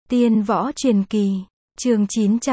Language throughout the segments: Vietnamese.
Tiên võ truyền kỳ, chương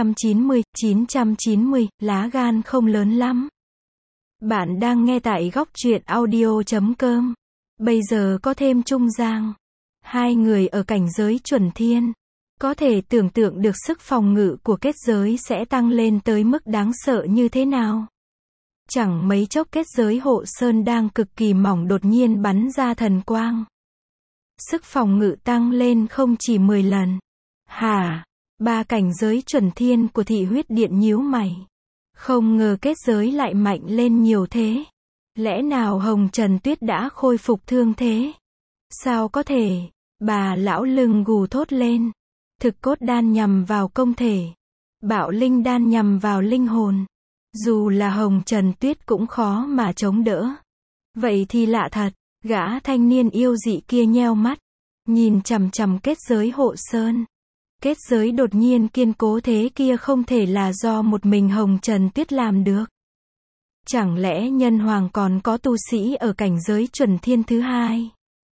990, lá gan không lớn lắm. Bạn đang nghe tại góc truyện audio.com. Bây giờ có thêm Trung Giang. Hai người ở cảnh giới chuẩn thiên. Có thể tưởng tượng được sức phòng ngự của kết giới sẽ tăng lên tới mức đáng sợ như thế nào. Chẳng mấy chốc kết giới hộ sơn đang cực kỳ mỏng đột nhiên bắn ra thần quang. Sức phòng ngự tăng lên không chỉ 10 lần. Hả? Ba cảnh giới chuẩn thiên của thị huyết điện nhíu mày. Không ngờ kết giới lại mạnh lên nhiều thế. Lẽ nào Hồng Trần Tuyết đã khôi phục thương thế? Sao có thể? Bà lão lưng gù thốt lên. Thực cốt đan nhằm vào công thể. Bạo linh đan nhằm vào linh hồn. Dù là Hồng Trần Tuyết cũng khó mà chống đỡ. Vậy thì lạ thật, gã thanh niên yêu dị kia nheo mắt. Nhìn chằm chằm kết giới hộ sơn. Kết giới đột nhiên kiên cố thế kia không thể là do một mình Hồng Trần Tuyết làm được. Chẳng lẽ nhân hoàng còn có tu sĩ ở cảnh giới chuẩn thiên thứ hai?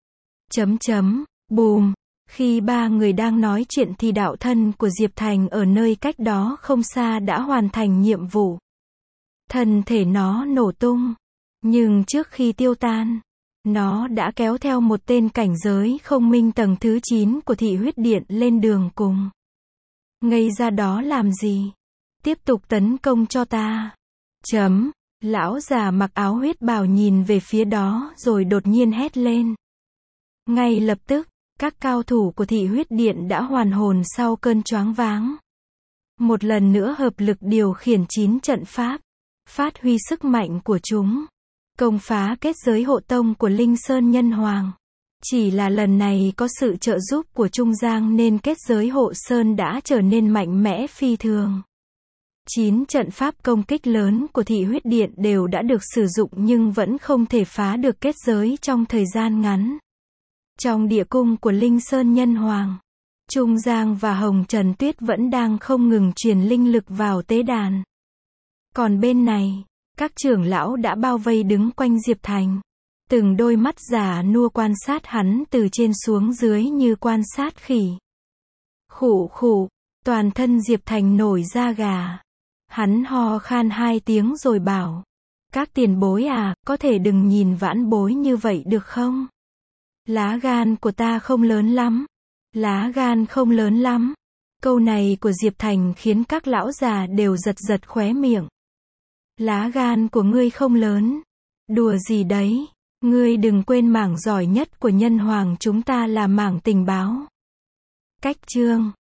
Bùm. Khi ba người đang nói chuyện thì đạo thân của Diệp Thành ở nơi cách đó không xa đã hoàn thành nhiệm vụ. Thân thể nó nổ tung. Nhưng trước khi tiêu tan, nó đã kéo theo một tên cảnh giới không minh tầng thứ 9 của thị huyết điện lên đường cùng. Ngây ra đó làm gì? Tiếp tục tấn công cho ta. Lão già mặc áo huyết bào nhìn về phía đó rồi đột nhiên hét lên. Ngay lập tức, các cao thủ của thị huyết điện đã hoàn hồn sau cơn choáng váng. Một lần nữa hợp lực điều khiển 9 trận pháp, phát huy sức mạnh của chúng. Công phá kết giới hộ tông của Linh Sơn Nhân Hoàng. Chỉ là lần này có sự trợ giúp của Trung Giang nên kết giới hộ sơn đã trở nên mạnh mẽ phi thường. 9 trận pháp công kích lớn của thị huyết điện đều đã được sử dụng nhưng vẫn không thể phá được kết giới trong thời gian ngắn. Trong địa cung của Linh Sơn Nhân Hoàng, Trung Giang và Hồng Trần Tuyết vẫn đang không ngừng truyền linh lực vào tế đàn. Còn bên này, các trưởng lão đã bao vây đứng quanh Diệp Thành. Từng đôi mắt già nua quan sát hắn từ trên xuống dưới như quan sát khỉ. Khụ, toàn thân Diệp Thành nổi da gà. Hắn ho khan 2 tiếng rồi bảo. Các tiền bối à, có thể đừng nhìn vãn bối như vậy được không? Lá gan của ta không lớn lắm. Lá gan không lớn lắm. Câu này của Diệp Thành khiến các lão già đều giật khóe miệng. Lá gan của ngươi không lớn. Đùa gì đấy? Ngươi đừng quên mảng giỏi nhất của nhân hoàng chúng ta là mảng tình báo. Cách chương